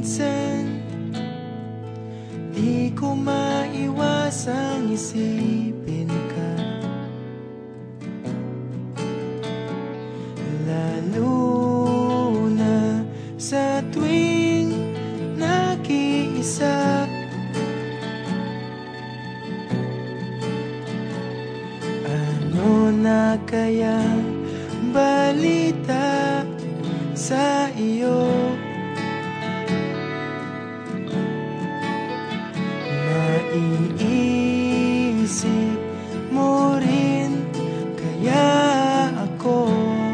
minsan di ko maiwasang isipin ka, lalo na sa tuwing nag-iisa. Ano na kayang balita sa iyo? Naiisip mo rin kaya ako?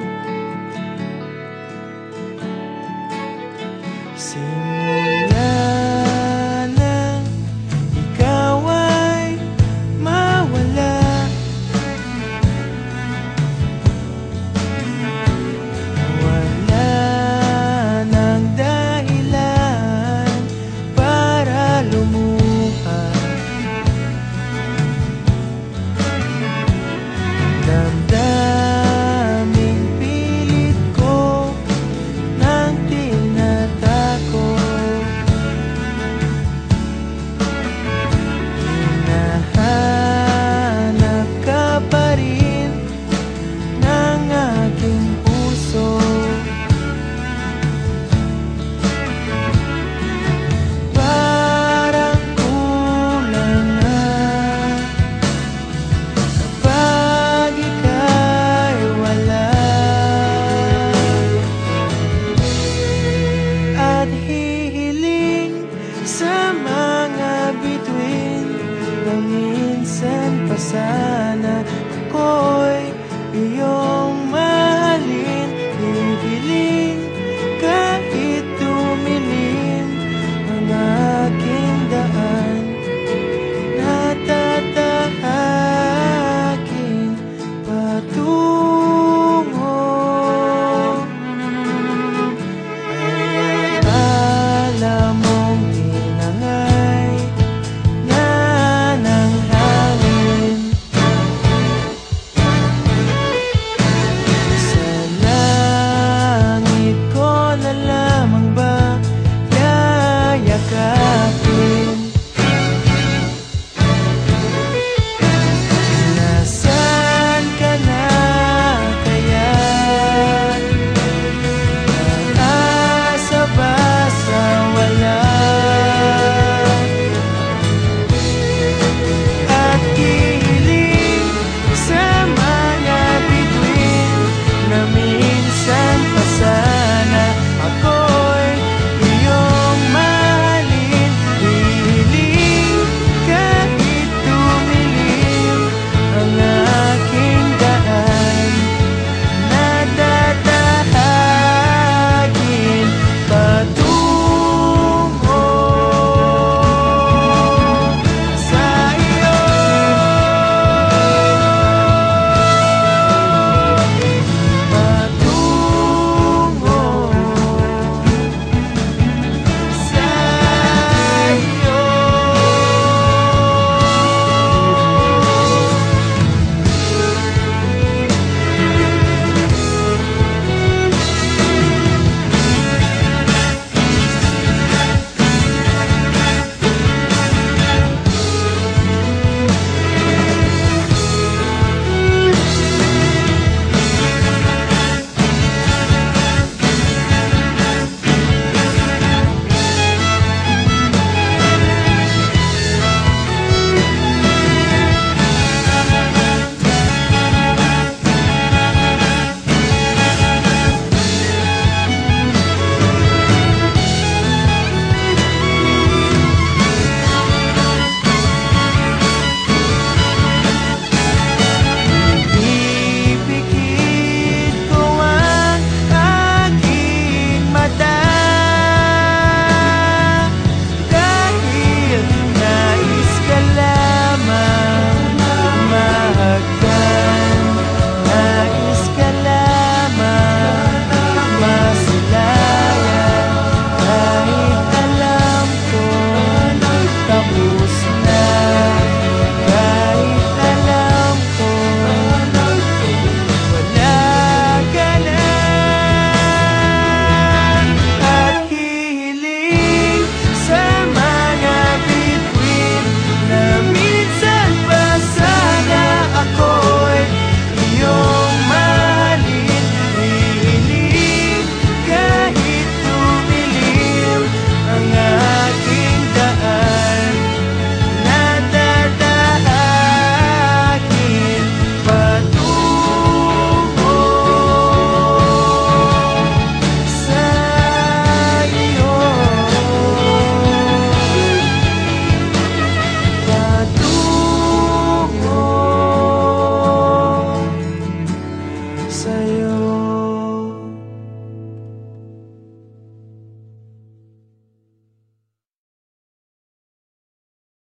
Simula nang ikaw ay mawala, wala nang dahilan para lumuha. Damdaming pilit ko nang tinatako, hinahanap ka pa rin ng aking puso. Parang kulang na kapag ika'y wala, at hihiling sa mga bituin na minsan pa sa